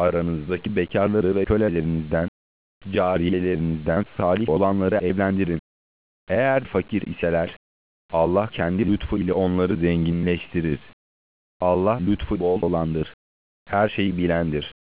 Aranızdaki bekarları ve kölelerinizden, cariyelerinizden salih olanları evlendirin. Eğer fakir iseler, Allah kendi lütfu ile onları zenginleştirir. Allah lütfu bol olandır. Her şeyi bilendir.